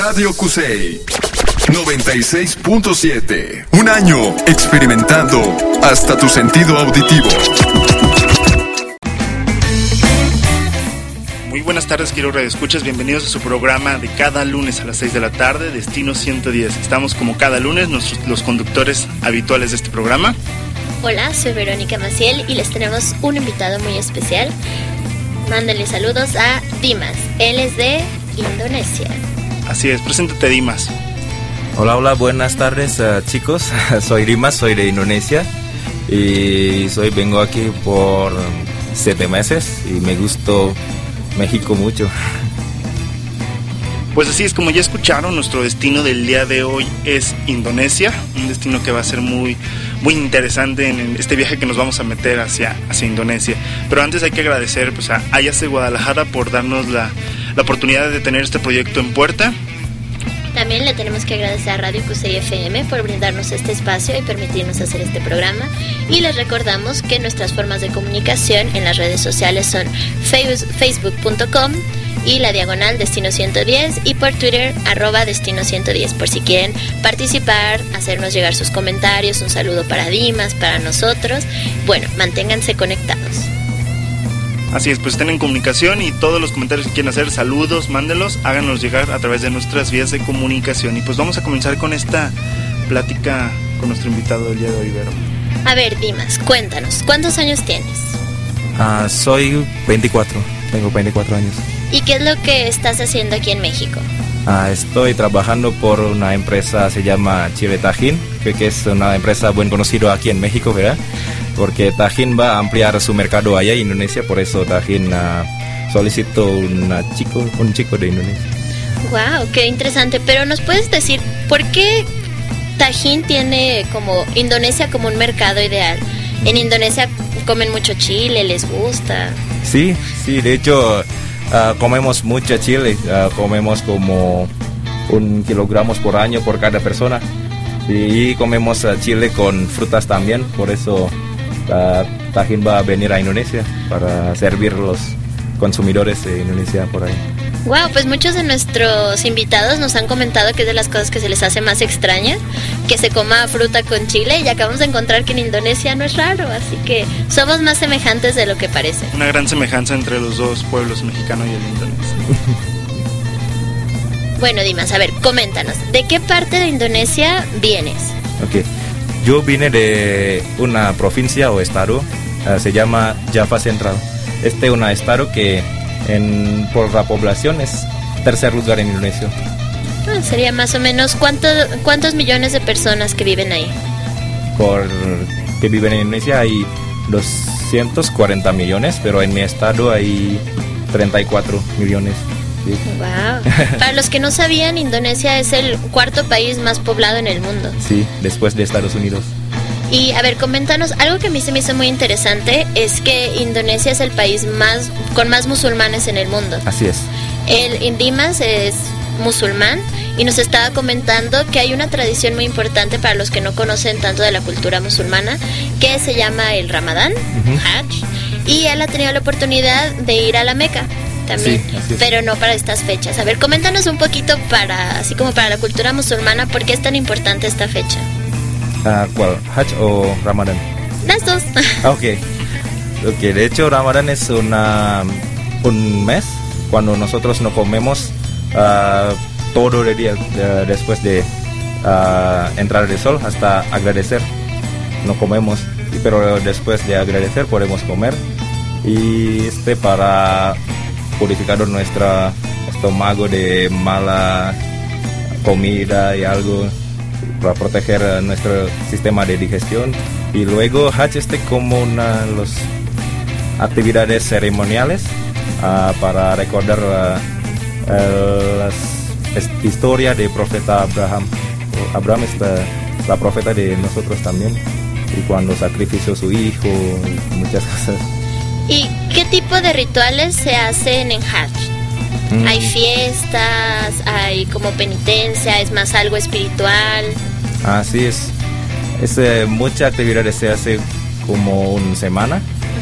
Radio Cusey 96.7. Un año experimentando hasta tu sentido auditivo. Muy buenas tardes, quiero radioescuchas, bienvenidos a su programa de cada lunes a las 6 de la tarde, Destino 110. Estamos como cada lunes, los conductores habituales de este programa. Hola, soy Verónica Maciel y les tenemos un invitado muy especial. Mándenle saludos a Dimas, él es de Indonesia. Así es, preséntate, Dimas. Hola, buenas tardes, chicos. Soy Dimas, soy de Indonesia y vengo aquí por 7 meses y me gustó México mucho. Pues así es, como ya escucharon, nuestro destino del día de hoy es Indonesia, un destino que va a ser muy interesante en este viaje que nos vamos a meter hacia Indonesia. Pero antes hay que agradecer pues, a Ayase Guadalajara por darnos la oportunidad de tener este proyecto en puerta. También le tenemos que agradecer a Radio Cusey FM por brindarnos este espacio y permitirnos hacer este programa. Y les recordamos que nuestras formas de comunicación en las redes sociales son facebook.com y la diagonal Destino 110 y por Twitter @Destino 110 por si quieren participar, hacernos llegar sus comentarios, un saludo para Dimas, para nosotros. Bueno, manténganse conectados. Así es, pues estén en comunicación y todos los comentarios que quieran hacer, saludos, mándenlos, háganos llegar a través de nuestras vías de comunicación. Y pues vamos a comenzar con esta plática con nuestro invitado del día de hoy, Vero. A ver, Dimas, cuéntanos, ¿cuántos años tienes? Soy 24, tengo 24 años. ¿Y qué es lo que estás haciendo aquí en México? Estoy trabajando por una empresa, se llama Chile Tajín, creo que es una empresa bien conocida aquí en México, ¿verdad? Porque Tajín va a ampliar su mercado allá en Indonesia, por eso Tajín solicitó un chico de Indonesia. Wow, qué interesante. Pero ¿nos puedes decir por qué Tajín tiene como Indonesia como un mercado ideal? En Indonesia comen mucho chile, les gusta. Sí, de hecho comemos mucho chile, comemos como 1 kilogramos por año por cada persona y comemos chile con frutas también, por eso Tajín va a venir a Indonesia para servir a los consumidores de Indonesia por ahí. Wow, pues muchos de nuestros invitados nos han comentado que es de las cosas que se les hace más extraña, que se coma fruta con chile, y acabamos de encontrar que en Indonesia no es raro, así que somos más semejantes de lo que parece. Una gran semejanza entre los dos pueblos, mexicano y el indonesio. Bueno, Dimas, a ver, coméntanos, ¿de qué parte de Indonesia vienes? Ok, yo vine de una provincia o estado, se llama Java Central. Este es un estado que por la población es 3er lugar en Indonesia. Sería más o menos ¿cuántos millones de personas que viven ahí? Que viven en Indonesia hay 240 millones, pero en mi estado hay 34 millones. Sí. Wow. Para los que no sabían, Indonesia es el 4º país más poblado en el mundo. Sí, después de Estados Unidos. Y a ver, coméntanos, algo que a mí se me hizo muy interesante es que Indonesia es el país con más musulmanes en el mundo. Así es. El Dimas es musulmán y nos estaba comentando que hay una tradición muy importante para los que no conocen tanto de la cultura musulmana, que se llama el Ramadán, Hajj, y él ha tenido la oportunidad de ir a la Meca también, sí, pero no para estas fechas. A ver, coméntanos un poquito así como para la cultura musulmana, ¿por qué es tan importante esta fecha? ¿Cuál? ¿Hajj o Ramadán? Las dos. Ok, de hecho Ramadán es un mes cuando nosotros no comemos todo el día después de entrar el sol hasta agradecer. No comemos, pero después de agradecer podemos comer, y para purificar nuestro estómago de mala comida y algo, para proteger nuestro sistema de digestión. Y luego Hajj como una de las actividades ceremoniales para recordar la historia del profeta Abraham. Abraham es la profeta de nosotros también, y cuando sacrificó su hijo y muchas cosas. ¿Y qué tipo de rituales se hacen en Hajj? ¿Hay fiestas? ¿Hay como penitencia? ¿Es más algo espiritual? Así es. Muchas actividades se hace como una semana.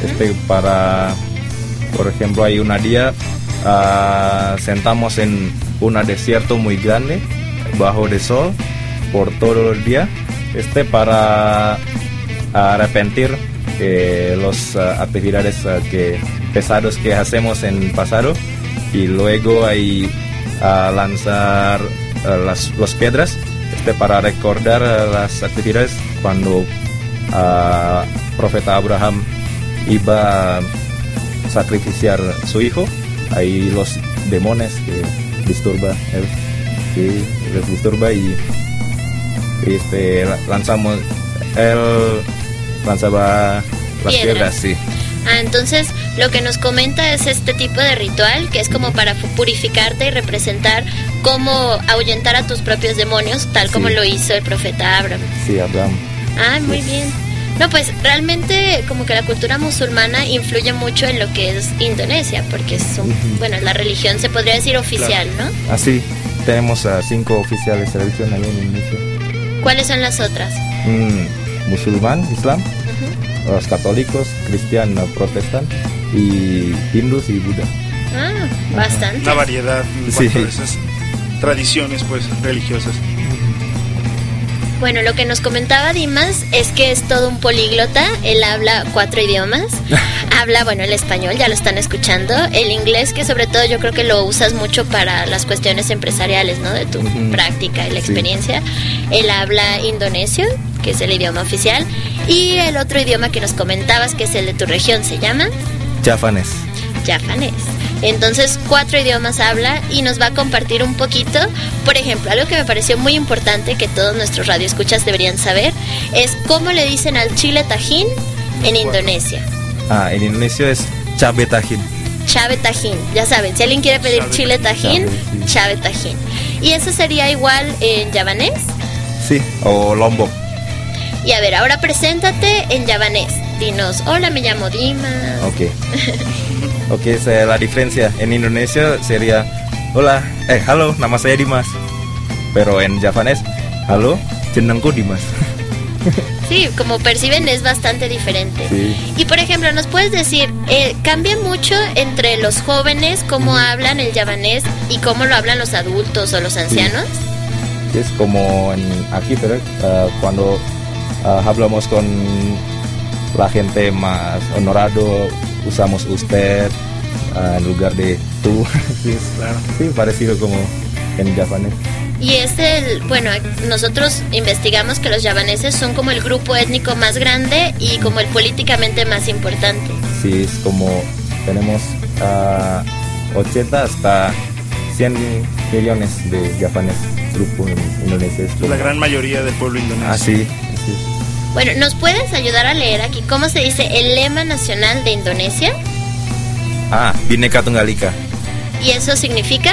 Por ejemplo, hay un día sentamos en un desierto muy grande bajo el sol por todo el día, para arrepentir los actividades pesados que hacemos en pasado, y luego ahí lanzar las piedras para recordar las actividades cuando profeta Abraham iba a sacrificar su hijo. Ahí los demonios que disturba él, sí, les disturba, y lanzaba las piedras, sí. Entonces lo que nos comenta es este tipo de ritual que es como para purificarte y representar cómo ahuyentar a tus propios demonios, tal como lo hizo el profeta Abraham. Sí, Abraham. Muy bien. No, pues realmente como que la cultura musulmana influye mucho en lo que es Indonesia, porque es la religión se podría decir oficial, claro, ¿no? Así, tenemos 5 oficiales de religión ahí en Indonesia. ¿Cuáles son las otras? Musulmán, Islam, los católicos, cristianos, protestan, y hindus y Buda. Bastante. Una variedad de esas tradiciones pues religiosas. Bueno, lo que nos comentaba Dimas es que es todo un políglota. Él habla 4 idiomas. Habla, el español, ya lo están escuchando. El inglés, que sobre todo yo creo que lo usas mucho para las cuestiones empresariales, ¿no? De tu práctica y la experiencia. Él habla indonesio, que es el idioma oficial. Y el otro idioma que nos comentabas, que es el de tu región, se llama... Javanés. Entonces 4 idiomas habla y nos va a compartir un poquito. Por ejemplo, algo que me pareció muy importante que todos nuestros radioescuchas deberían saber es cómo le dicen al chile tajín en Indonesia. En Indonesia es cabe tajín. Cabe tajín, ya saben, si alguien quiere pedir chile tajín, cabe tajín. ¿Y eso sería igual en javanés? Sí, o Lombok. Y a ver, ahora preséntate en javanés. Dinos, hola, me llamo Dimas. Ok, la diferencia en Indonesia sería hola, halo, nama saya Dimas. Pero en javanés, halo, jenengku Dimas. Sí, como perciben es bastante diferente. Sí. Y por ejemplo, ¿nos puedes decir, cambia mucho entre los jóvenes cómo hablan el javanés y cómo lo hablan los adultos o los ancianos? Sí. Es como aquí, pero cuando hablamos con la gente más honorado, usamos usted en lugar de tú. Sí, claro. Sí, parecido como en javanés. Y es nosotros investigamos que los javaneses son como el grupo étnico más grande y como el políticamente más importante. Sí, es como tenemos 80 hasta 100 millones de javanes, grupo en Indonesia. La gran mayoría del pueblo indonesio. Sí. Bueno, ¿nos puedes ayudar a leer aquí cómo se dice el lema nacional de Indonesia? Bhinneka Tunggal Ika. ¿Y eso significa?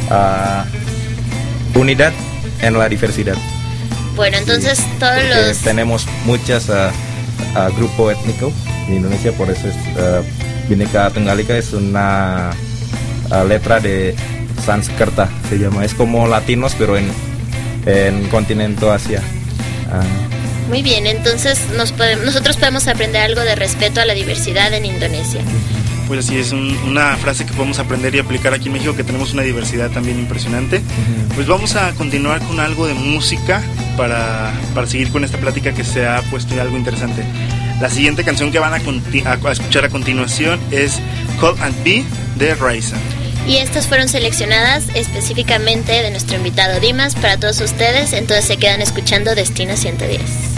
Unidad en la diversidad. Bueno, entonces todos tenemos muchos grupos étnicos en Indonesia, por eso es Bhinneka Tunggal Ika es una letra de Sanskerta, se llama. Es como latinos, pero en continente Asia. Muy bien, entonces nosotros podemos aprender algo de respeto a la diversidad en Indonesia. Pues así es, una frase que podemos aprender y aplicar aquí en México, que tenemos una diversidad también impresionante. Pues vamos a continuar con algo de música para seguir con esta plática que se ha puesto algo interesante. La siguiente canción que van a escuchar a continuación es Call and Be de Raiza. Y estas fueron seleccionadas específicamente de nuestro invitado Dimas para todos ustedes, entonces se quedan escuchando Destino 110.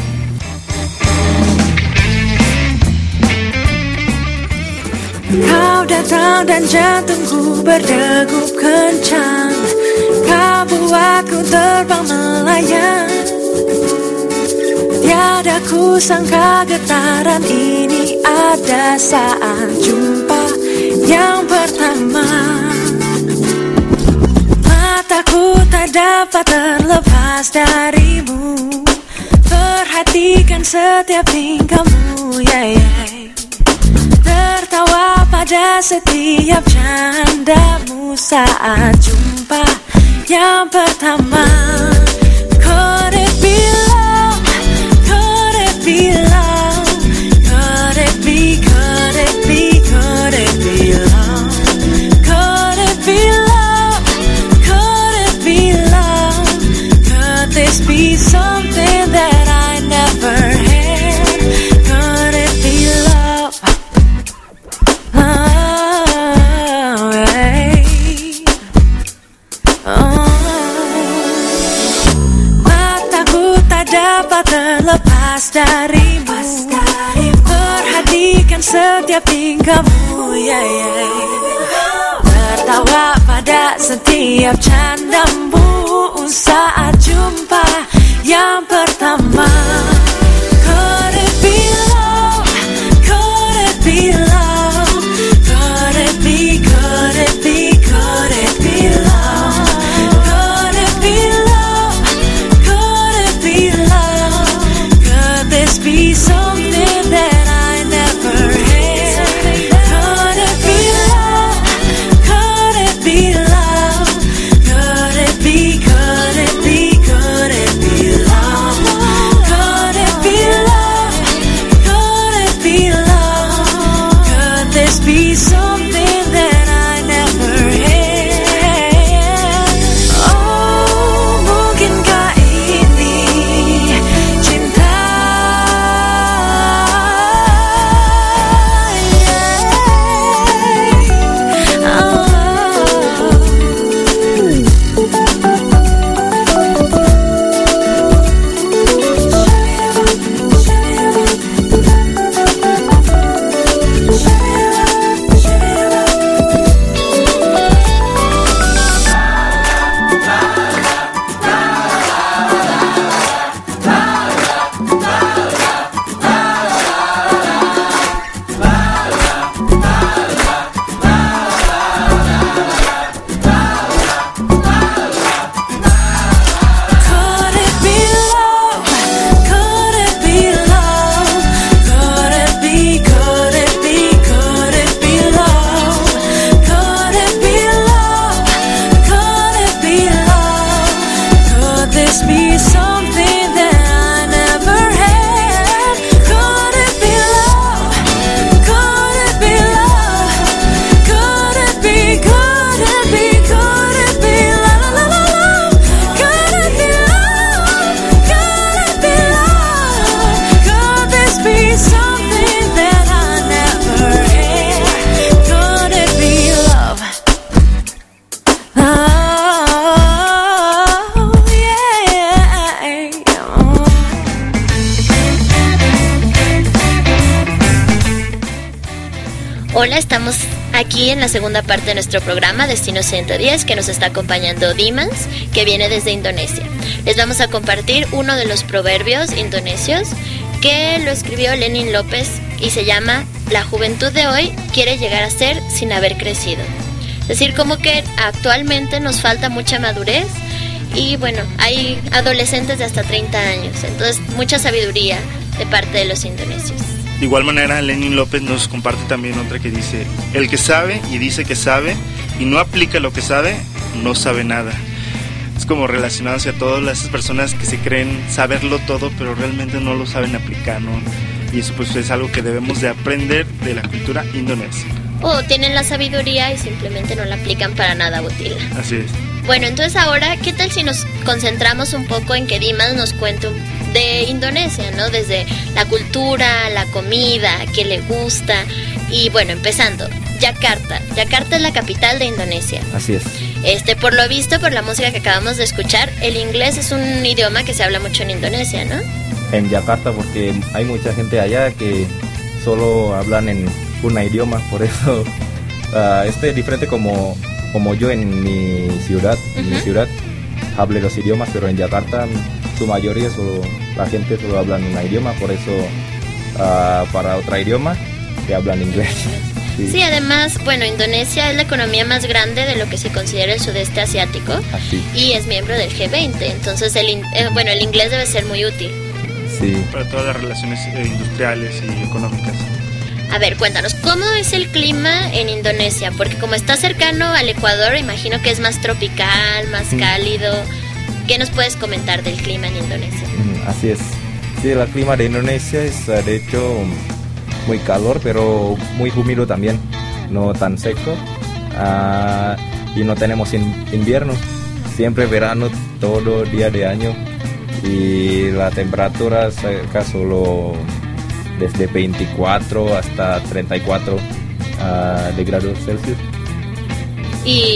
Kau datang dan jantungku berdegup kencang. Kau buatku terbang melayang. Tiada ku sangka getaran ini ada saat jumpa yang pertama. Mataku tak dapat terlepas darimu. Perhatikan setiap tingkahmu, tertawa pada setiap candamu saat jumpa yang pertama. Could it be love? Could it be love? Could it be, could it be, could it be love? Could it be love? Could Mataku tak dapat terlepas darimu. Perhatikan setiap tingkahmu, tertawa pada setiap candamu saat jumpa yang pertama. Could it be love? Could it be love? Could it be, could it be, could it be love? Could it be love? Could it be love? Could this be something that I never had? Could it be love? Could it be love? Could it be, could it be, could it be love? Could it be love? Could it be love? Could this be something that I never had? Oh, mungkinkah ini cinta? Could it be love? Could it be love? Could it be, could it be, could it be love? Could it be love? Could it be love? Could this be something that I never had? Could it be love? Could it be love? Could it be, could it be, could it be la la la la la? Could it be love? Could it be love? Could this be something that I never had? Could it be love? Oh, yeah. Hola, estamos aquí en la segunda parte de nuestro programa Destino 110, que nos está acompañando Dimans, que viene desde Indonesia. Les vamos a compartir uno de los proverbios indonesios que lo escribió Lenin López y se llama: la juventud de hoy quiere llegar a ser sin haber crecido. Es decir, como que actualmente nos falta mucha madurez y bueno, hay adolescentes de hasta 30 años, entonces mucha sabiduría de parte de los indonesios. De igual manera, Lenin López nos comparte también otra que dice: el que sabe y dice que sabe y no aplica lo que sabe, no sabe nada. Es como relacionado hacia todas las personas que se creen saberlo todo, pero realmente no lo saben aplicar, ¿no? Y eso pues es algo que debemos de aprender de la cultura indonesia. O tienen la sabiduría y simplemente no la aplican para nada útil. Así es. Bueno, entonces ahora, ¿qué tal si nos concentramos un poco en que Dimas nos cuente de Indonesia, ¿no? Desde la cultura, la comida, qué le gusta. Y bueno, empezando, Yakarta. Yakarta es la capital de Indonesia. Así es. Por lo visto, por la música que acabamos de escuchar, el inglés es un idioma que se habla mucho en Indonesia, ¿no? En Yakarta, porque hay mucha gente allá que solo hablan en un idioma, por eso es diferente como yo en mi ciudad. En mi ciudad hablo los idiomas, pero en Yakarta su mayoría la gente solo habla un idioma, por eso para otro idioma que hablan inglés. Sí, además, bueno, Indonesia es la economía más grande de lo que se considera el sudeste asiático. Así. Y es miembro del G20, entonces el inglés debe ser muy útil. Sí. Para todas las relaciones industriales y económicas. A ver, cuéntanos, ¿cómo es el clima en Indonesia? Porque como está cercano al Ecuador, imagino que es más tropical, más cálido. ¿Qué nos puedes comentar del clima en Indonesia? Así es. Sí, el clima de Indonesia es de hecho muy calor, pero muy húmedo también, no tan seco. Y no tenemos invierno, siempre verano todo día de año. Y la temperatura acá solo desde 24 hasta 34 de grados Celsius. Y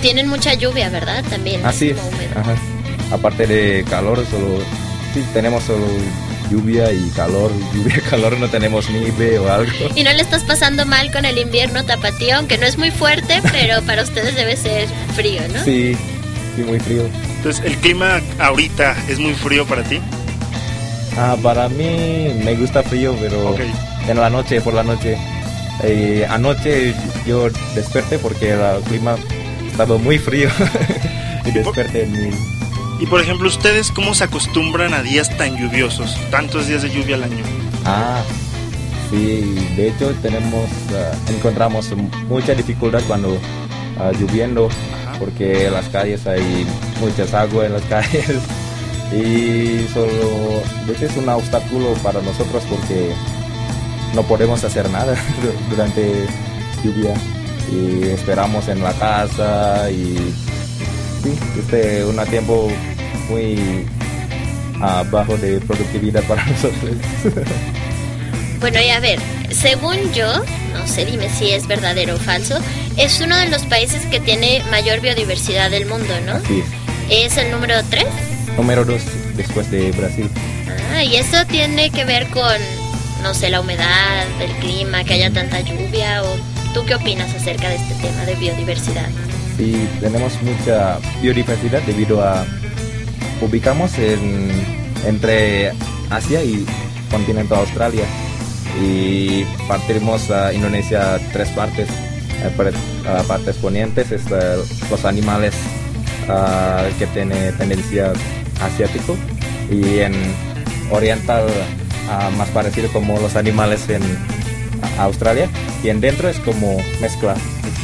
tienen mucha lluvia, ¿verdad? También. Así es. Como húmedo. Ajá. Aparte de calor, tenemos solo lluvia y calor. Lluvia y calor, no tenemos nieve o algo. Y no le estás pasando mal con el invierno tapatío, aunque no es muy fuerte, pero para ustedes debe ser frío, ¿no? Sí, muy frío. Entonces, ¿el clima ahorita es muy frío para ti? Para mí me gusta frío, pero Okay. por la noche. Anoche yo desperté porque el clima estaba muy frío y desperté Y por ejemplo, ¿ustedes cómo se acostumbran a días tan lluviosos? Tantos días de lluvia al año. Sí, de hecho encontramos mucha dificultad cuando lloviendo, porque en las calles hay muchas aguas en las calles y solo de hecho es un obstáculo para nosotros porque no podemos hacer nada durante lluvia y esperamos en la casa y sí, un tiempo muy bajo de productividad para nosotros. Bueno, y a ver, según yo, no sé, dime si es verdadero o falso, es uno de los países que tiene mayor biodiversidad del mundo, ¿no? Así ¿Es el número 3? Número 2 después de Brasil. Y eso tiene que ver con, no sé, la humedad, el clima, que haya tanta lluvia, o ¿tú qué opinas acerca de este tema de biodiversidad? Sí, tenemos mucha biodiversidad debido a ubicamos entre Asia y continente Australia y partimos a Indonesia 3 partes. Partes ponientes los animales que tienen tendencia asiático y en oriental más parecido como los animales en Australia y en dentro es como mezcla.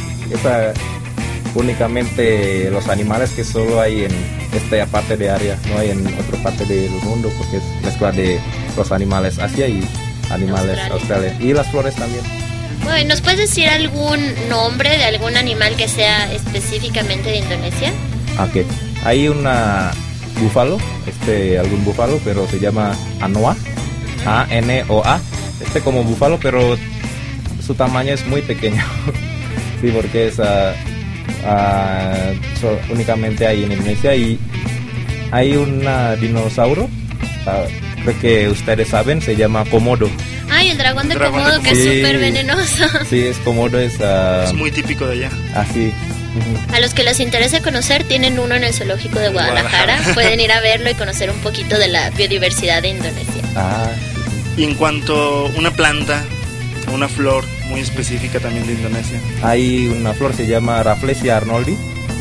Únicamente los animales que solo hay en esta parte de área, no hay en otra parte del mundo porque es mezcla de los animales Asia y animales Australia. Y las flores también. Bueno, ¿nos puedes decir algún nombre de algún animal que sea específicamente de Indonesia? Ok, hay una búfalo, algún búfalo, pero se llama Anoa, A-N-O-A, como búfalo, pero su tamaño es muy pequeño. Sí, porque es únicamente hay en Indonesia y hay un dinosaurio, creo que ustedes saben, se llama Komodo. Ay, el dragón de Komodo, que es súper venenoso. Sí, es Komodo, es muy típico de allá. Así. A los que les interese conocer, tienen uno en el zoológico de Guadalajara. Pueden ir a verlo y conocer un poquito de la biodiversidad de Indonesia. Y en cuanto a una planta, una flor muy específica también de Indonesia. Hay una flor, se llama Rafflesia arnoldi.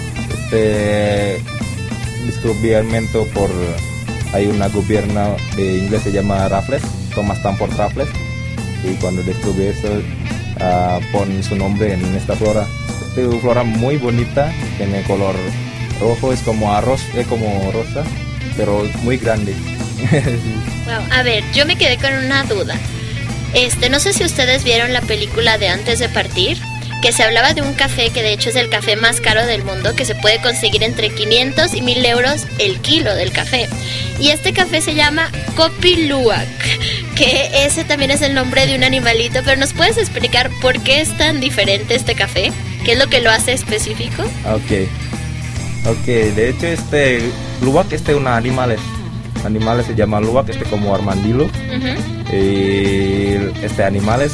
Descubrimiento hay una gobierno de inglés se llama Raffles, Thomas Stamford Raffles, y cuando descubrió eso pon su nombre en esta flora. Es una flora muy bonita, tiene color rojo, es como arroz, es como rosa, pero muy grande. Wow. A ver, yo me quedé con una duda. No sé si ustedes vieron la película de Antes de Partir, que se hablaba de un café que de hecho es el café más caro del mundo, que se puede conseguir entre 500 y 1000 euros el kilo del café. Y este café se llama Kopi Luwak, que ese también es el nombre de un animalito, pero ¿nos puedes explicar por qué es tan diferente este café? ¿Qué es lo que lo hace específico? Ok, de hecho Luwak, un animales se llama Luwak, como armadillo. Uh-huh. Y animales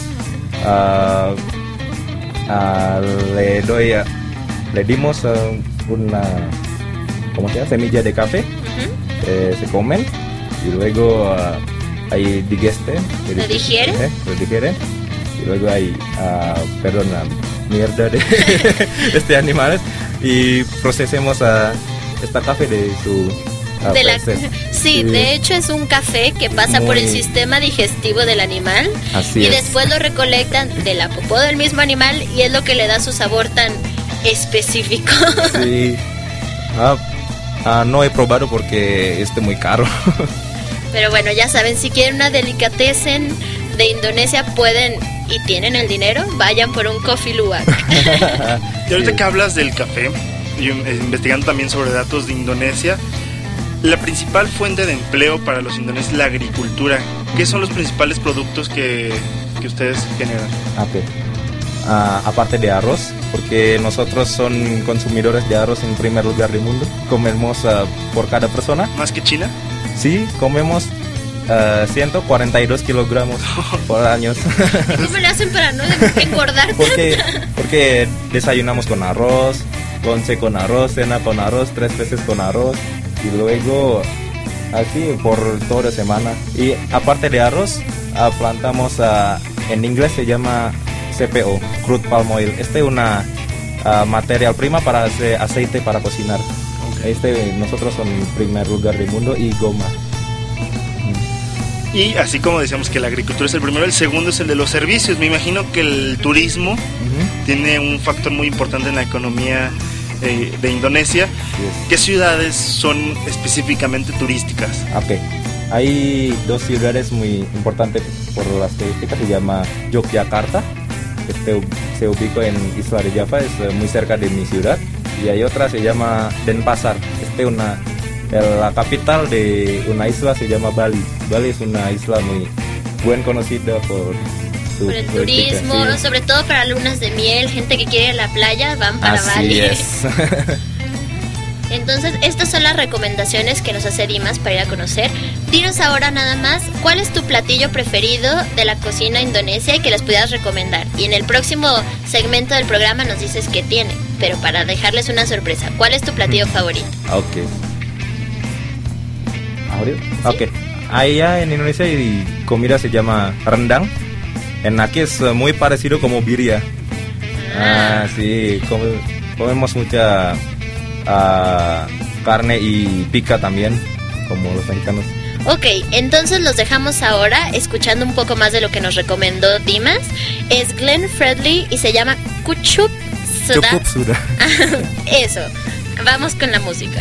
le dimos una semilla de café. Uh-huh. Se comen y luego hay lo digieren y luego hay mierda de animales y procesemos esta café de su sí, de hecho es un café que pasa por el sistema digestivo del animal y después lo recolectan de la popó del mismo animal y es lo que le da su sabor tan específico. Sí. No he probado porque es muy caro. Pero bueno, ya saben, si quieren una delicatessen de Indonesia pueden y tienen el dinero, vayan por un Kopi Luwak. Y ahorita que hablas del café, y investigando también sobre datos de Indonesia, la principal fuente de empleo para los indonesios es la agricultura. ¿Qué son los principales productos que ustedes generan? aparte de arroz, porque nosotros son consumidores de arroz en primer lugar del mundo. Comemos por cada persona. ¿Más que China? Sí, comemos 142 kilogramos por año. ¿Cómo le hacen para no engordar tanto? Porque desayunamos con arroz, once con arroz, cena con arroz, 3 veces con arroz y luego así por toda la semana. Y aparte de arroz, plantamos, en inglés se llama CPO, crude palm oil. Este es una material prima para hacer aceite para cocinar. Okay. Nosotros somos en primer lugar del mundo, y goma. Y así como decíamos que la agricultura es el primero, el segundo es el de los servicios. Me imagino que el turismo tiene un factor muy importante en la economía de Indonesia. Yes. ¿Qué ciudades son específicamente turísticas? Okay. Hay 2 ciudades muy importantes por las turísticas. Se llama Yogyakarta, se ubica en Isla de Java, es muy cerca de mi ciudad. Y hay otra, se llama Denpasar. La capital de una isla se llama Bali. Bali es una isla muy buen conocida por el turismo, sí. Sobre todo para lunas de miel, gente que quiere ir a la playa, van para Bali. Así es. Entonces, estas son las recomendaciones que nos hace Dimas para ir a conocer. Dinos ahora nada más, ¿cuál es tu platillo preferido de la cocina indonesia y que les pudieras recomendar? Y en el próximo segmento del programa nos dices qué tiene, pero para dejarles una sorpresa, ¿cuál es tu platillo favorito? Ok. Ok, allá en Indonesia hay comida se llama rendang. En aquí es muy parecido como birria. Sí, comemos mucha carne y pica también, como los mexicanos. Ok, entonces los dejamos ahora escuchando un poco más de lo que nos recomendó Dimas. Es Glenn Fredly y se llama Cukup Sudah. Cukup Sudah. Eso, vamos con la música.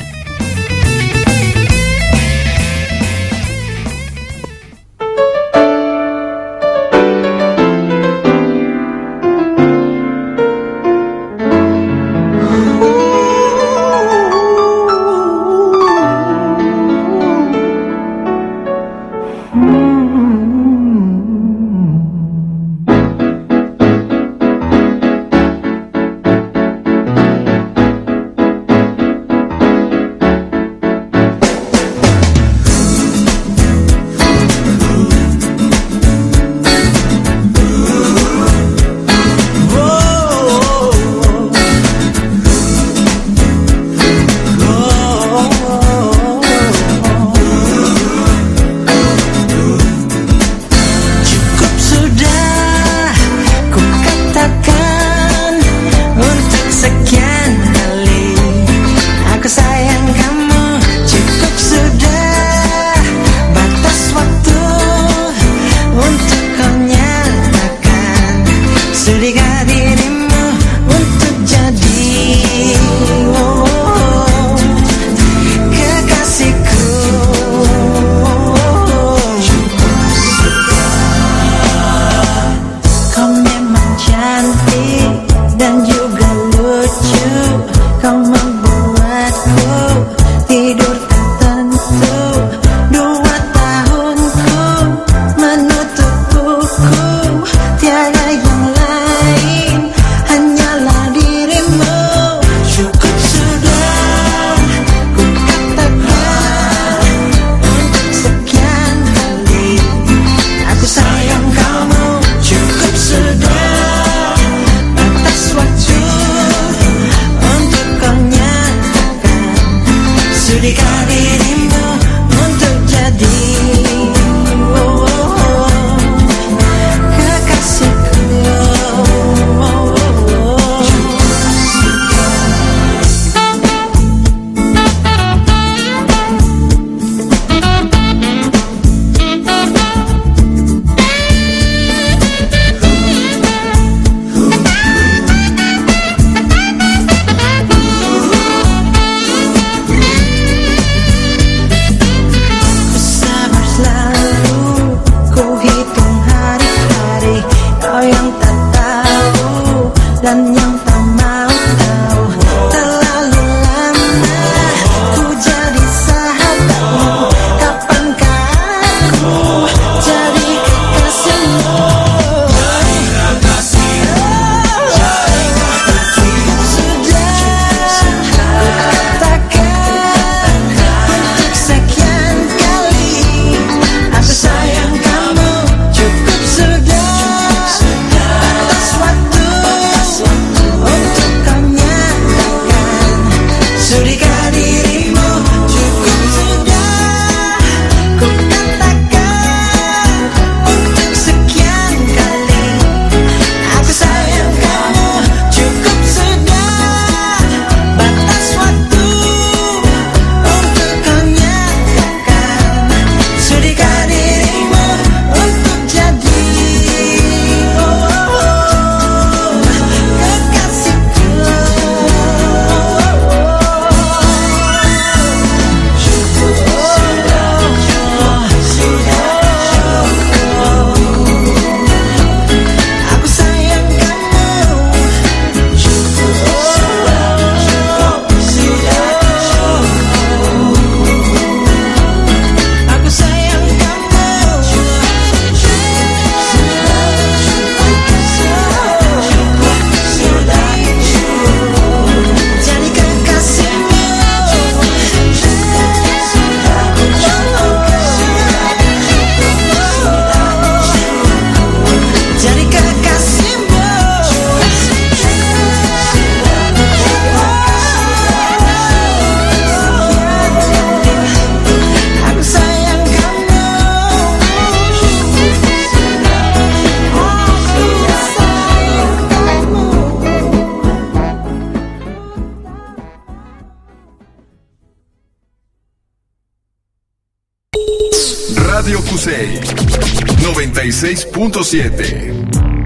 Radio Kusei 96.7.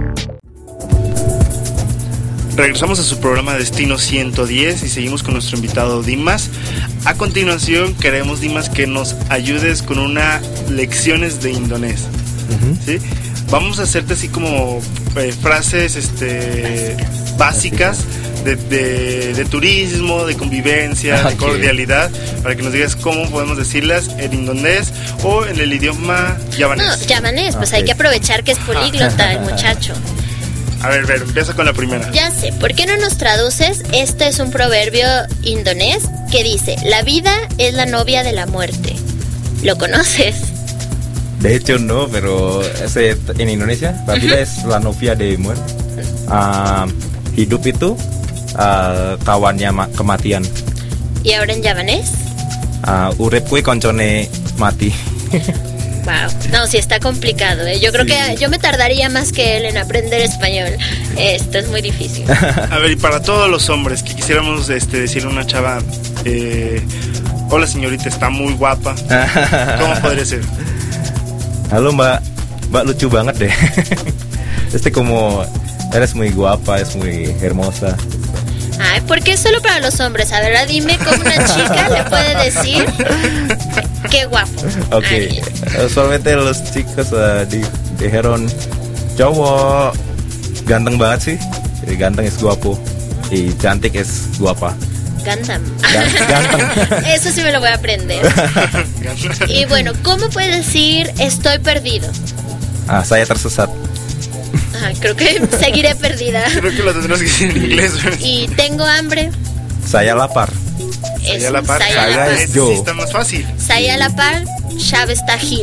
Regresamos a su programa Destino 110 y seguimos con nuestro invitado Dimas. A continuación queremos, Dimas, que nos ayudes con una lecciones de indonés. ¿Sí? Vamos a hacerte así como frases básicas de turismo, de convivencia, de cordialidad, para que nos digas cómo podemos decirlas en indonés o en el idioma javanés. No, javanés, pues hay que aprovechar que es políglota el muchacho. A ver, empieza con la primera. Ya sé, ¿por qué no nos traduces? Este es un proverbio indonés que dice: la vida es la novia de la muerte. ¿Lo conoces? De hecho no, pero en Indonesia la vida es la novia de muerte. Hidup itu kawannya kematian. ¿Y ahora en javanés? Urip kuwi koncone mati. Wow, no, sí está complicado, ¿eh? Yo creo que yo me tardaría más que él en aprender español. Esto es muy difícil. A ver, y para todos los hombres que quisiéramos decirle a una chava, hola señorita, está muy guapa, ¿cómo podría ser? Halo mbak lucu banget deh. Como eres muy guapa, es muy hermosa. Ay, ¿por qué solo para los hombres? A ver, dime cómo una chica le puede decir qué guapo. Okay. Usualmente los chicos dijeron cowok ganteng banget sih. Ganteng es guapo y cantik es guapa. Ganteng. Ganteng. Eso sí me lo voy a aprender. Y bueno, ¿cómo puedes decir estoy perdido? Saya tersesat. Creo que seguiré perdida. Creo que lo tendrás que decir en inglés. Y tengo hambre. Saya lapar. Saya lapar. Saya es yo. Sí, está más fácil. Saya lapar, Chávez Tajín.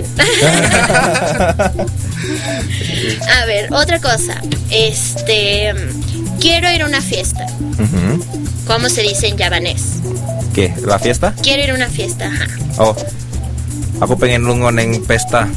A ver, otra cosa. Quiero ir a una fiesta. ¿Cómo se dice en javanés? ¿Qué? ¿La fiesta? Quiero ir a una fiesta. Ajá. Oh, aku pengen lungo neng pesta.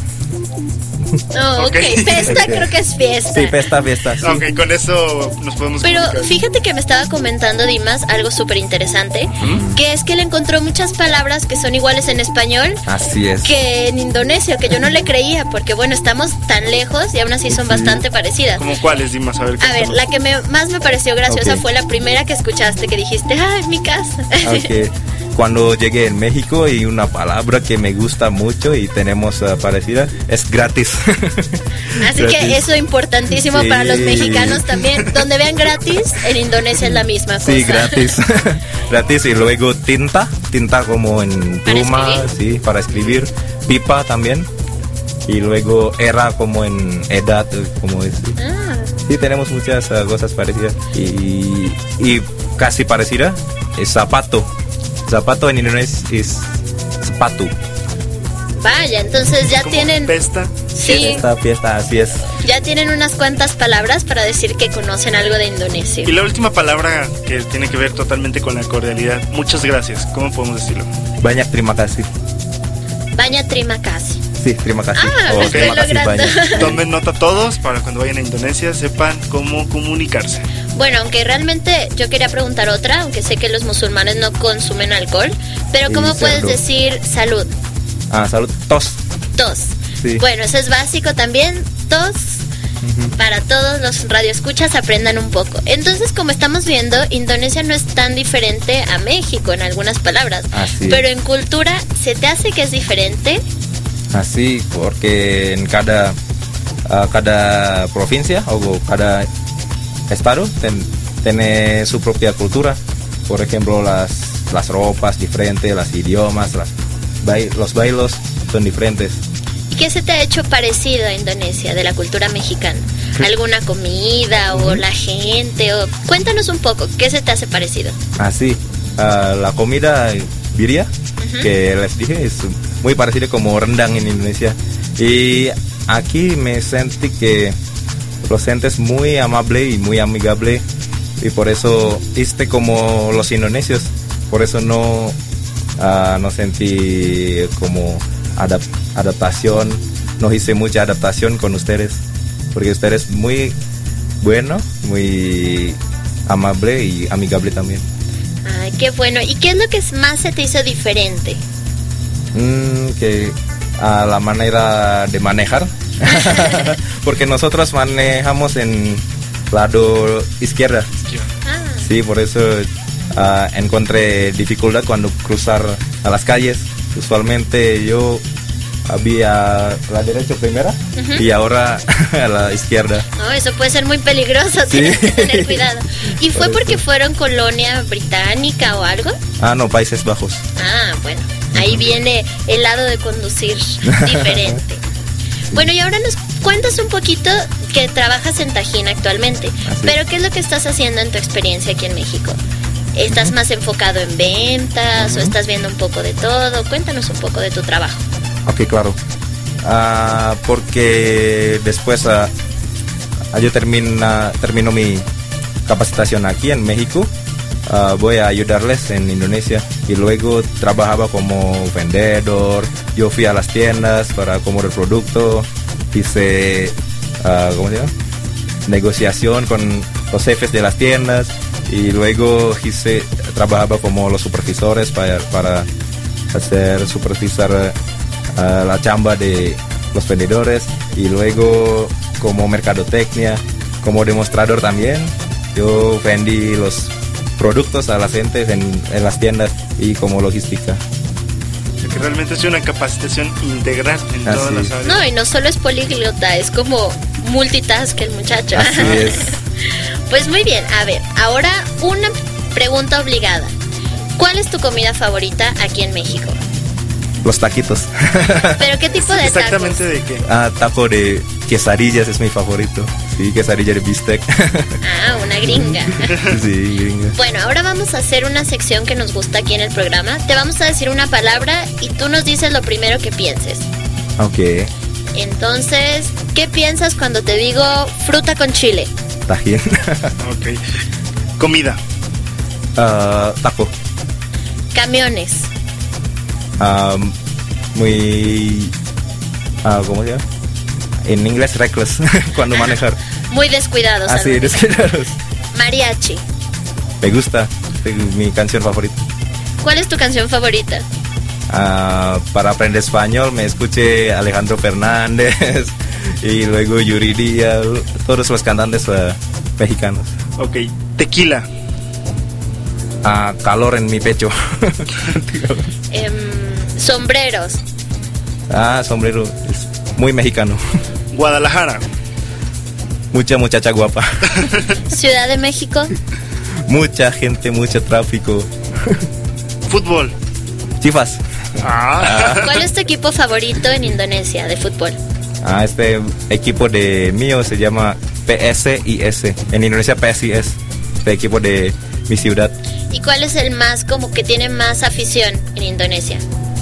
Oh, okay. Pesta creo que es fiesta. Sí, pesta, sí. Ok, con eso nos podemos Pero comunicar. fíjate que me estaba comentando Dimas algo súper interesante, que es que él encontró muchas palabras que son iguales en español. Así es. Que en indonesio, que yo no le creía, porque bueno, estamos tan lejos y aún así son bastante parecidas. ¿Cómo cuáles, Dimas? A ver, la que más me pareció graciosa fue la primera que escuchaste, que dijiste, en mi casa. Okay. Cuando llegué en México y una palabra que me gusta mucho y tenemos parecida es gratis. Así gratis. Que eso es importantísimo para los mexicanos también. Donde vean gratis, en Indonesia es la misma cosa. Sí, gratis. Gratis. Y luego tinta como en pluma, sí, para escribir. Pipa también. Y luego era como en edad, como decir. Sí, tenemos muchas cosas parecidas. Y casi parecida es zapato. Zapato en indonesio es sepatu. Vaya, entonces ya tienen... Pesta. Sí. Fiesta, así es. Ya tienen unas cuantas palabras para decir que conocen algo de Indonesia. Y la última palabra que tiene que ver totalmente con la cordialidad. Muchas gracias. ¿Cómo podemos decirlo? Banyak terima kasih. Banyak terima kasih. Sí, terima kasih. Lo estoy logrando. Tomen nota todos para cuando vayan a Indonesia sepan cómo comunicarse. Bueno, aunque realmente yo quería preguntar otra, aunque sé que los musulmanes no consumen alcohol, pero ¿cómo puedes decir salud? Salud, tos. Tos. Sí. Bueno, eso es básico también, tos. Para todos los radioescuchas aprendan un poco. Entonces, como estamos viendo, Indonesia no es tan diferente a México en algunas palabras. Pero en cultura, ¿se te hace que es diferente? Así, porque en cada provincia o cada estado tiene su propia cultura. Por ejemplo, las ropas diferentes, los idiomas, los bailos son diferentes. ¿Y qué se te ha hecho parecido a Indonesia de la cultura mexicana? ¿Alguna comida o la gente? Cuéntanos un poco, ¿qué se te hace parecido? Así, la comida birria, que les dije, es muy parecida como rendang en Indonesia. Y aquí me sentí que los sientes muy amable y muy amigable. Y por eso como los indonesios. Por eso no sentí como adaptación. No hice mucha adaptación con ustedes. Porque ustedes muy bueno, muy amable y amigable también. Ay, qué bueno. ¿Y qué es lo que más se te hizo diferente? Que a la manera de manejar. Porque nosotros manejamos en lado izquierda. Ah, Sí, por eso encontré dificultad cuando cruzar a las calles. Usualmente yo había la derecha primera y ahora a la izquierda. no, eso puede ser muy peligroso, Sí. tienes que tener cuidado. ¿Y fue Por porque eso. fueron colonia británica o algo? No, Países Bajos. Ah, bueno, ahí viene el lado de conducir diferente. Bueno, y ahora nos cuentas un poquito que trabajas en Tajín actualmente, Así pero ¿qué es lo que estás haciendo en tu experiencia aquí en México? ¿Estás más enfocado en ventas o estás viendo un poco de todo? Cuéntanos un poco de tu trabajo. Ok, claro. Porque después yo termino mi capacitación aquí en México. Voy a ayudarles en Indonesia y luego trabajaba como vendedor. Yo fui a las tiendas para acomodar el producto, hice ¿cómo se llama? Negociación con los jefes de las tiendas y luego trabajaba como los supervisores para supervisar la chamba de los vendedores y luego como mercadotecnia, como demostrador también. Yo vendí los productos a las gentes en las tiendas y como logística. Que realmente es una capacitación integral en Así todas las es. áreas. No, y no solo es políglota, es como multitask el muchacho. Así es. Pues muy bien, a ver, ahora una pregunta obligada. ¿Cuál es tu comida favorita aquí en México? Los taquitos. ¿Pero qué tipo de tacos? Exactamente de qué. Taco de quesadillas es mi favorito. Sí, quesadilla de bistec. Ah, una gringa. Sí, gringa. Bueno, ahora vamos a hacer una sección que nos gusta aquí en el programa. Te vamos a decir una palabra y tú nos dices lo primero que pienses. Ok. Entonces, ¿qué piensas cuando te digo fruta con chile? Tajín. Ok. Comida. Taco. Camiones. Muy... ¿cómo se llama? En inglés reckless. Cuando manejar. Muy descuidados. Así, algunos. descuidados. Mariachi. Me gusta. Es mi canción favorita. ¿Cuál es tu canción favorita? Para aprender español me escuché Alejandro Fernández y luego Yuridia, todos los cantantes mexicanos. Ok. Tequila. Calor en mi pecho. Sombreros. Sombrero, es muy mexicano. Guadalajara. Mucha muchacha guapa. Ciudad de México. Mucha gente, mucho tráfico. Fútbol. Chivas. ¿Cuál es tu equipo favorito en Indonesia de fútbol? Este equipo de mío se llama PSIS. En Indonesia PSIS. Este equipo de mi ciudad. ¿Y cuál es el más, como que tiene más afición en Indonesia?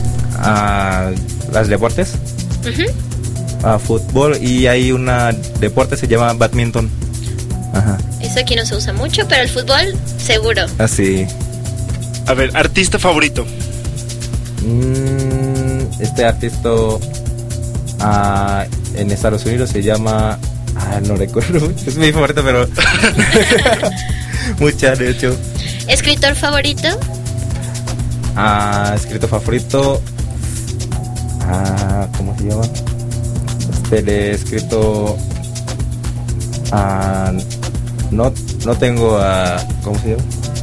Las deportes. Ujú. Fútbol y hay una deporte se llama badminton. Ajá. Eso aquí no se usa mucho, pero el fútbol, seguro. Así. A ver, artista favorito. Este artista en Estados Unidos se llama... no recuerdo. Es mi favorito, pero... Muchas, de hecho. ¿Escritor favorito? Escritor favorito... ¿cómo se llama? De escrito... no tengo... ¿cómo se llama?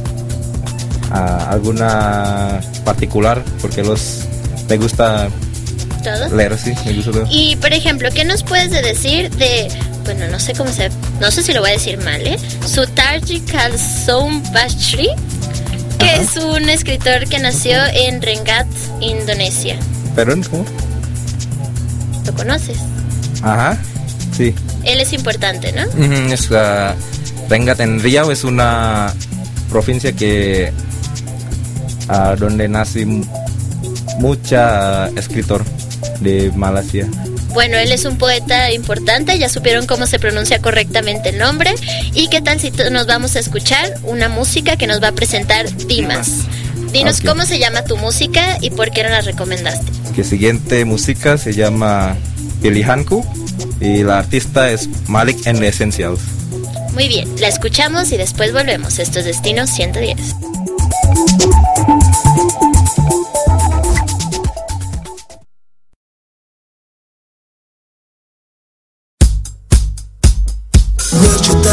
Alguna particular, porque me gusta ¿Todos? leer, sí, me gusta todo. Y, por ejemplo, ¿qué nos puedes decir de... Bueno, no sé no sé si lo voy a decir mal, ¿eh? Sutarji Kalsoum Bashri, que Ajá. es un escritor que nació en Rengat, Indonesia. ¿Perdón? ¿Cómo? ¿Lo conoces? Ajá, sí. Él es importante, ¿no? Es Rengat en Riau es una provincia que donde nace mucha escritor de Malasia. Bueno, él es un poeta importante, ya supieron cómo se pronuncia correctamente el nombre. ¿Y qué tal si nos vamos a escuchar una música que nos va a presentar Dimas? Dinos Ok. cómo se llama tu música y por qué no la recomendaste. Que siguiente música se llama Pilihanku y la artista es Malik and the Essentials. Muy bien, la escuchamos y después volvemos. Esto es Destino 110.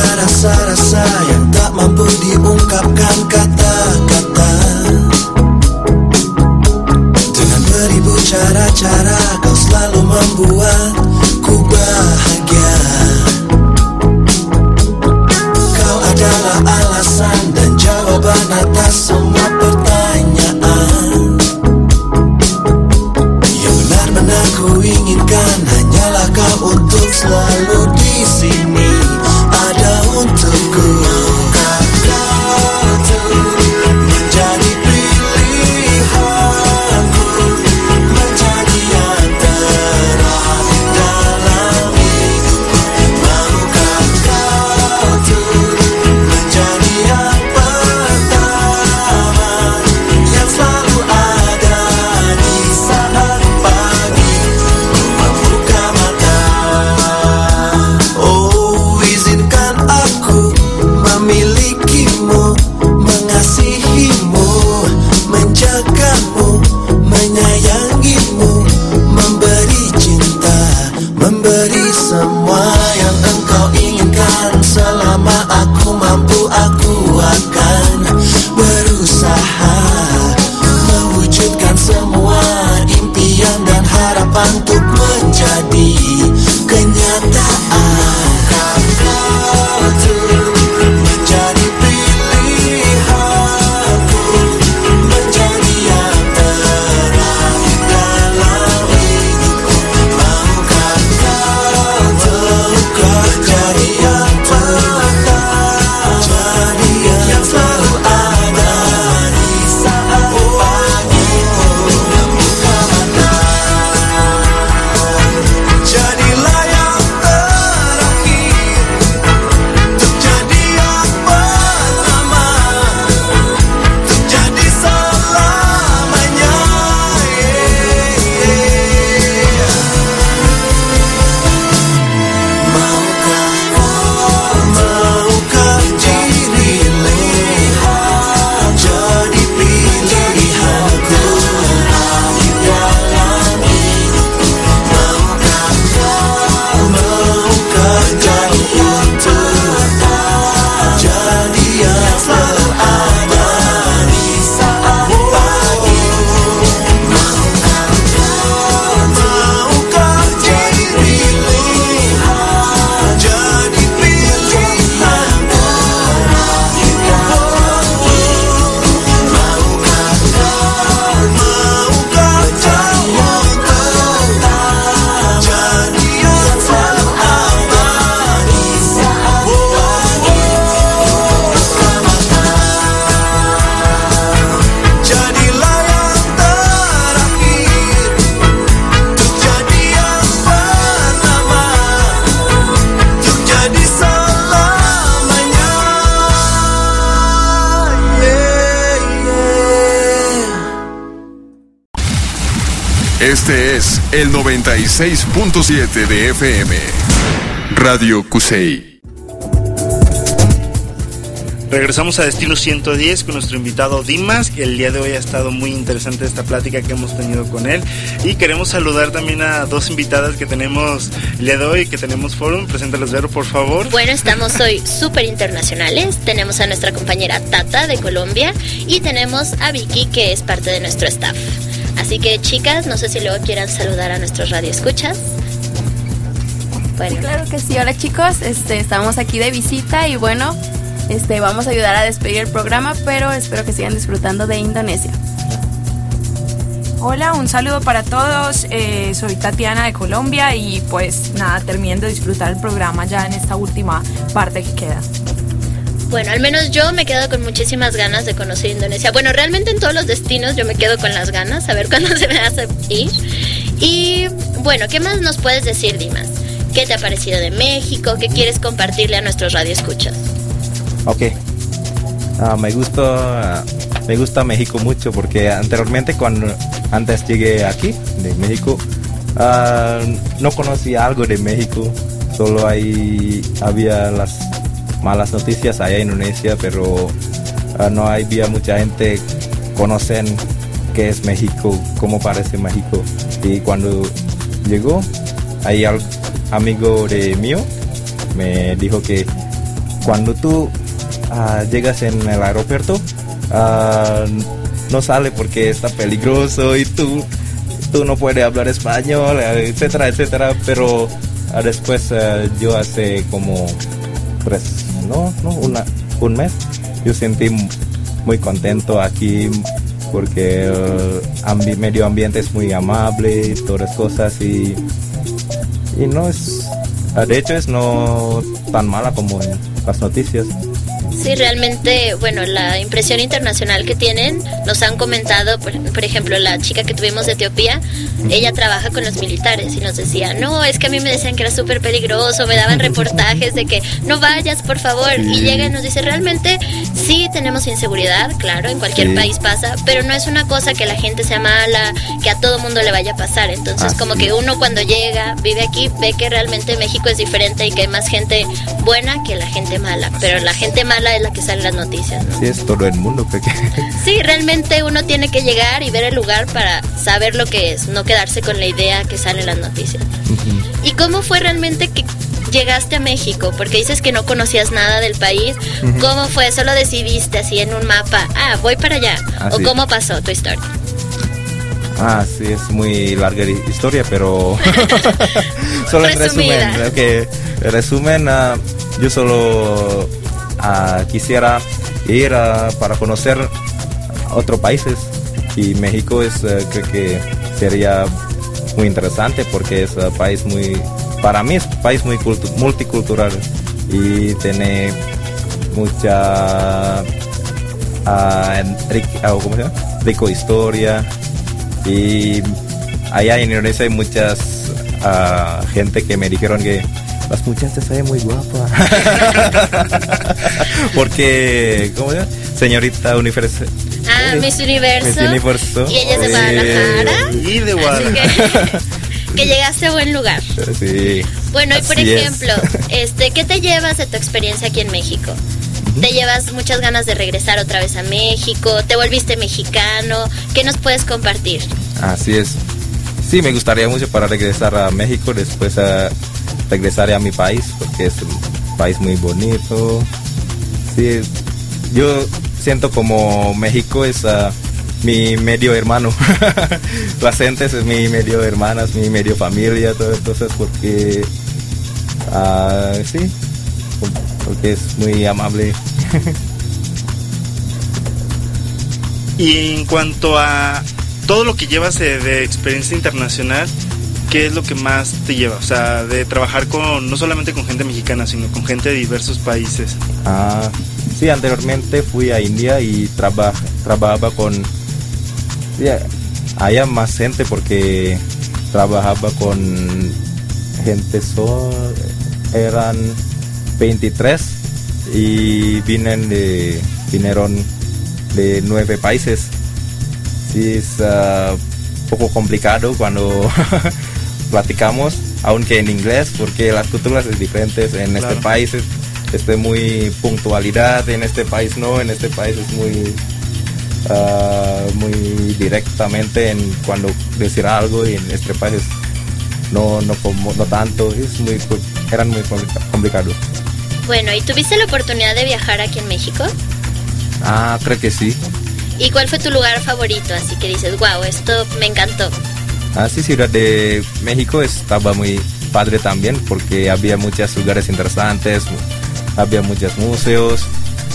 ada rasa-rasa yang tak mampu diungkapkan kata-kata. Dengan beribu cara-cara kau selalu membuatku bahagia. Kau adalah alasan dan jawaban atas semua pertanyaan. Yang benar-benar ku inginkan hanyalah kau untuk selalu di sini, ada untukku. Kau menjadi pilihanku, menjadi yang terakhir dalam hidupku. Maukah kau menjadi yang pertama, yang selalu ada di saat pagi ku membuka mata. Oh, izinkan aku memilikimu, mengasihimu, menjagamu, menyayangimu, memberi cinta, memberi semua yang engkau inginkan. Selama aku mampu, aku akan berusaha mewujudkan semua impian dan harapan untuk menjadi kenyataan. Menjadi pilihanku, menjadi yang terakhir dalam hidupku. Maukah kau menjadi yang pertama, yang selalu ada di saat pagi membuka mata. Jadilah yang terakhir, untuk jadi yang pertama, untuk jadi selamanya. Maukah dirimu jadi pilihanku dalam hidupku? Maukah jadi untuk jadi yang selalu ada di saat pagi? Maukah dirimu jadi pilihanku? Maukah jauh jadi yang selalu ada di saat pagi? Jadilah yang terakhir, untuk jadi yang pertama, untuk jadi selamanya. Este es el 96.7 de FM. Radio Cusey. Regresamos a Destino 110 con nuestro invitado Dimas. El día de hoy ha estado muy interesante esta plática que hemos tenido con él. Y queremos saludar también a dos invitadas que tenemos el día de hoy, que tenemos Forum. Preséntalas, Vero, por favor. Bueno, estamos hoy súper internacionales. Tenemos a nuestra compañera Tata de Colombia y tenemos a Vicky, que es parte de nuestro staff. Así que, chicas, no sé si luego quieran saludar a nuestros radioescuchas. Bueno. Claro que sí. Hola, chicos, estamos aquí de visita y bueno, vamos a ayudar a despedir el programa, pero espero que sigan disfrutando de Indonesia. Hola, un saludo para todos. Soy Tatiana de Colombia y pues nada, terminando de disfrutar el programa ya en esta última parte que queda. Bueno, al menos yo me quedo con muchísimas ganas de conocer Indonesia. Bueno, realmente en todos los destinos yo me quedo con las ganas, a ver cuándo se me hace ir. Y bueno, ¿qué más nos puedes decir, Dimas? ¿Qué te ha parecido de México? ¿Qué quieres compartirle a nuestros radioescuchas? Ok, me gusta México mucho porque anteriormente antes llegué aquí de México no conocía algo de México, solo había las malas noticias allá en Indonesia, pero no había mucha gente conocen qué es México, cómo parece México. Y cuando llegó, ahí amigo de mío me dijo que cuando tú llegas en el aeropuerto, no sale porque está peligroso y tú no puedes hablar español, etcétera, etcétera. Pero después yo hace como un mes, yo sentí muy contento aquí porque el medio ambiente es muy amable y todas las cosas y no es, de hecho es no tan mala como en las noticias. Sí, realmente, bueno, la impresión internacional que tienen, nos han comentado, por ejemplo, la chica que tuvimos de Etiopía, ella trabaja con los militares y nos decía, no, es que a mí me decían que era súper peligroso, me daban reportajes de que no vayas, por favor, y llega y nos dice, realmente sí tenemos inseguridad, claro, en cualquier país pasa, pero no es una cosa que la gente sea mala, que a todo mundo le vaya a pasar. Entonces como que uno cuando llega, vive aquí, ve que realmente México es diferente y que hay más gente buena que la gente mala, pero la gente mala es la que sale en las noticias, ¿no? Sí, es todo el mundo pequeño. Sí, realmente uno tiene que llegar y ver el lugar para saber lo que es, no quedarse con la idea que sale en las noticias. ¿Y cómo fue realmente que llegaste a México? Porque dices que no conocías nada del país. ¿Cómo fue? ¿Solo decidiste así en un mapa, voy para allá? ¿O sí. cómo pasó tu historia? Sí, es muy larga historia, pero solo en resumen, yo solo quisiera ir para conocer otros países y México es creo que sería muy interesante porque es un país para mí es un país muy multicultural y tiene mucha rico historia, y allá en Indonesia hay muchas gente que me dijeron que las muchachas se ven muy guapas porque ¿cómo se llama? Señorita Universo. Miss Universo. Y ella es de Guadalajara. Y de Guadalajara. Que llegaste a buen lugar. Sí. Bueno, y por ejemplo, ¿qué te llevas de tu experiencia aquí en México? ¿Te llevas muchas ganas de regresar otra vez a México? ¿Te volviste mexicano? ¿Qué nos puedes compartir? Así es. Sí, me gustaría mucho para regresar a México, después regresaré a mi país porque es un país muy bonito. Sí, yo siento como México es mi medio hermano. Las gentes es mi medio hermanas, mi medio familia, todas estas cosas porque sí, porque es muy amable. Y en cuanto a todo lo que llevas de experiencia internacional, ¿qué es lo que más te lleva? O sea, de trabajar no solamente con gente mexicana, sino con gente de diversos países. Sí, anteriormente fui a India y trabajaba con... Sí, había más gente porque trabajaba con gente eran 23 y vinieron de 9 países. Sí, es un poco complicado cuando platicamos, aunque en inglés, porque las culturas son diferentes. En este país es muy puntualidad, en este país no, en este país es muy directamente cuando decir algo, y en este país no tanto, eran muy complicados. Bueno, ¿y tuviste la oportunidad de viajar aquí en México? Creo que sí. ¿Y cuál fue tu lugar favorito? Así que dices, wow, esto me encantó. Sí, Ciudad de México estaba muy padre también porque había muchos lugares interesantes, había muchos museos,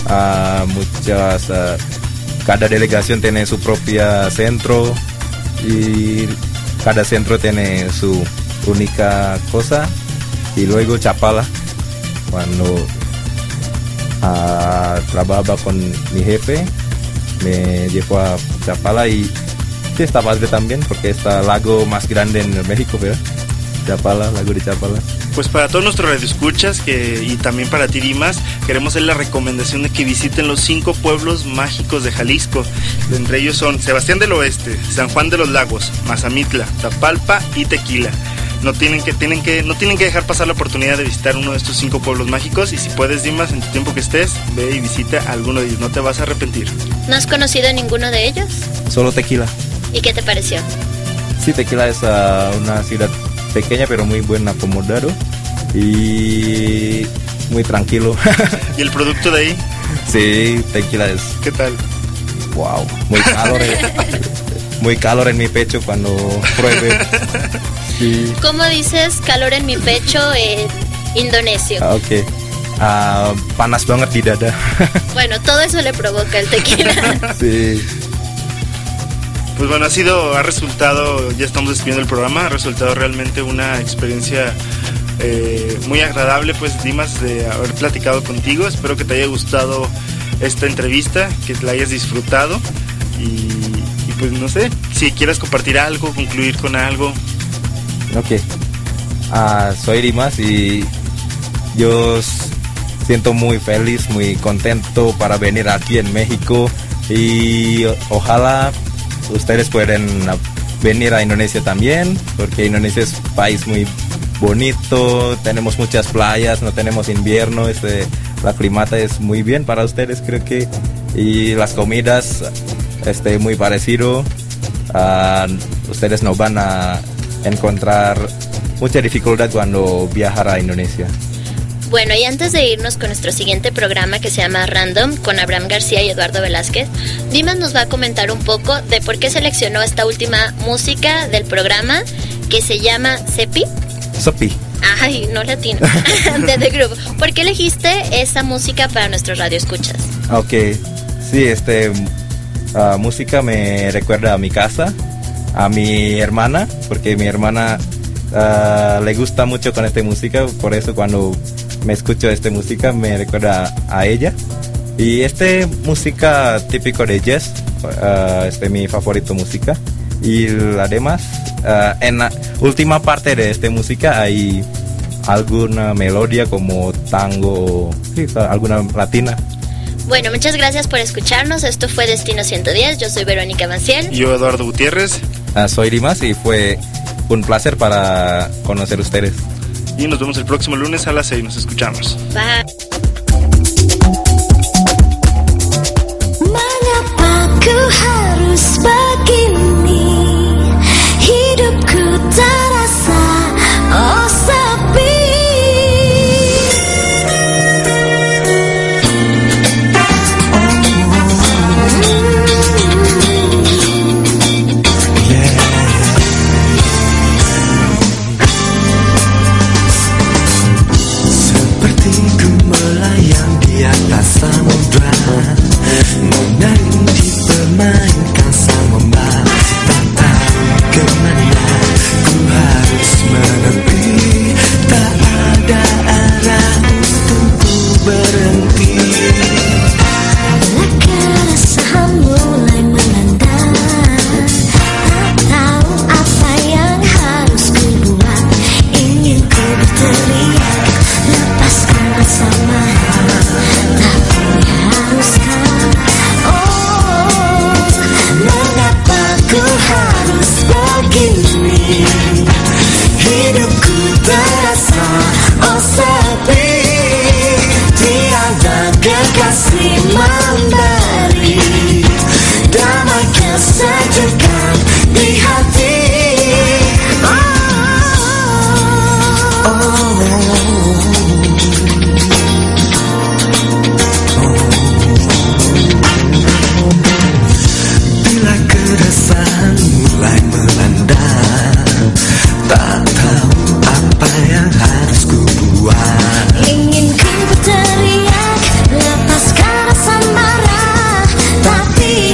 cada delegación tiene su propio centro y cada centro tiene su única cosa. Y luego Chapala, cuando trabajaba con mi jefe, me llevó a Chapala y sí, está padre también porque está el lago más grande en México, ¿verdad? Chapala, lago de Chapala. Pues para todos nuestros radioescuchas y también para ti, Dimas, queremos hacer la recomendación de que visiten los 5 pueblos mágicos de Jalisco. Entre ellos son Sebastián del Oeste, San Juan de los Lagos, Mazamitla, Tapalpa y Tequila. No tienen que dejar pasar la oportunidad de visitar uno de estos 5 pueblos mágicos, y si puedes, Dimas, en tu tiempo que estés, ve y visita alguno de ellos, no te vas a arrepentir. ¿No has conocido ninguno de ellos? Solo Tequila. ¿Y qué te pareció? Sí, Tequila es una ciudad pequeña pero muy buen acomodado y muy tranquilo. ¿Y el producto de ahí? Sí, tequila es... ¿Qué tal? Wow, muy calor en mi pecho cuando pruebe. Sí. ¿Cómo dices calor en mi pecho en indonesio? Ok. Panas banget di dada. Bueno, todo eso le provoca el tequila. Sí. Pues bueno, ha resultado, ya estamos despidiendo el programa, ha resultado realmente una experiencia muy agradable, pues Dimas, de haber platicado contigo. Espero que te haya gustado esta entrevista, que la hayas disfrutado y pues no sé, si quieras compartir algo, concluir con algo. Ok. Soy Dimas y yo siento muy feliz, muy contento para venir aquí en México y ojalá ustedes pueden venir a Indonesia también, porque Indonesia es un país muy bonito, tenemos muchas playas, no tenemos invierno, la climata es muy bien para ustedes, creo que, y las comidas muy parecido. Ustedes no van a encontrar mucha dificultad cuando viajar a Indonesia. Bueno, y antes de irnos con nuestro siguiente programa, que se llama Random, con Abraham García y Eduardo Velázquez, Dimas nos va a comentar un poco de por qué seleccionó esta última música del programa, que se llama Sepi. Ay, no latino. De The Groove. ¿Por qué elegiste esa música para nuestros radioescuchas? Ok, sí, música me recuerda a mi casa, a mi hermana, porque mi hermana le gusta mucho con esta música, por eso cuando me escucho esta música me recuerda a ella. Y música típico de jazz, mi favorito música. Y además, en la última parte de esta música hay alguna melodía como tango, sí, alguna latina. Bueno, muchas gracias por escucharnos. Esto fue Destino 110. Yo soy Verónica Maciel. Yo, Eduardo Gutiérrez. Soy Dimas y fue un placer para conocer a ustedes. Y nos vemos el próximo lunes a las 6. Nos escuchamos. Bye. Mengapa ku harus begini? Hidupku terasa sepi. Samudra menari dipermainkan sang ombak, tak tahu kemana ku harus menepi, tak ada arah untukku berhenti. Bila keresahan mulai melanda, tak tahu apa yang harus ku buat. Ingin ku berteriak, lepaskan rasa marah, tapi haruskah? Oh, mengapa ku harus begini? Hidupku terasa sepi, tiada kekasih memberi damai kesejukan di hati. Bila keresahan mulai melanda, tak tahu apa yang harus ku buat. Ingin ku berteriak, lepaskan rasa marah, tapi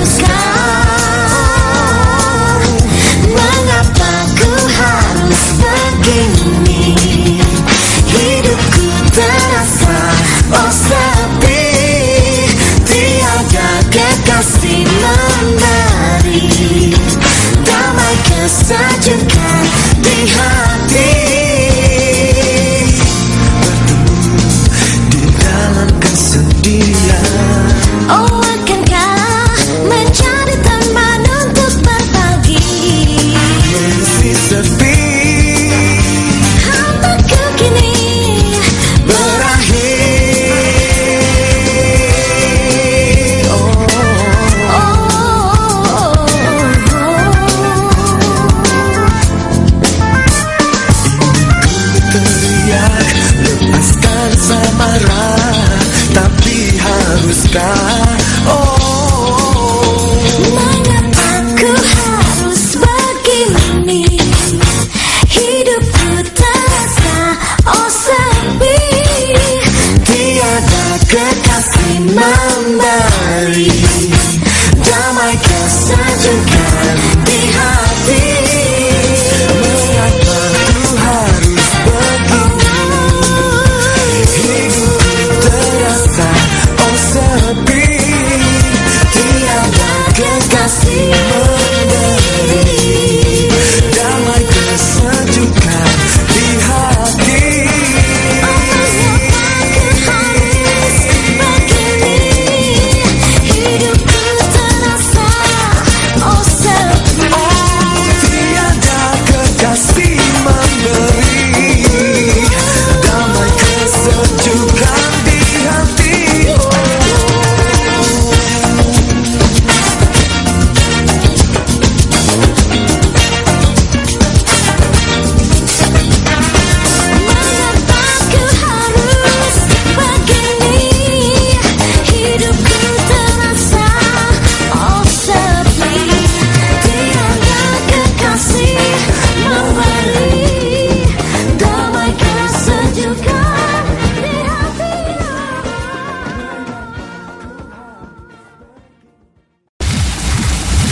haruskah? Mengapa ku harus begini? Hidupku terasa sepi, tiada kekasih memberi damai kesejukan di hati. Di dalam kesendirian, Oh, akankah menjadi teman untuk berbagi? mengisi sepi Hambaku kini berakhir. oh.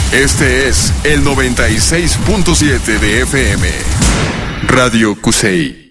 Este es el 96.7 de FM. Radio Cusey.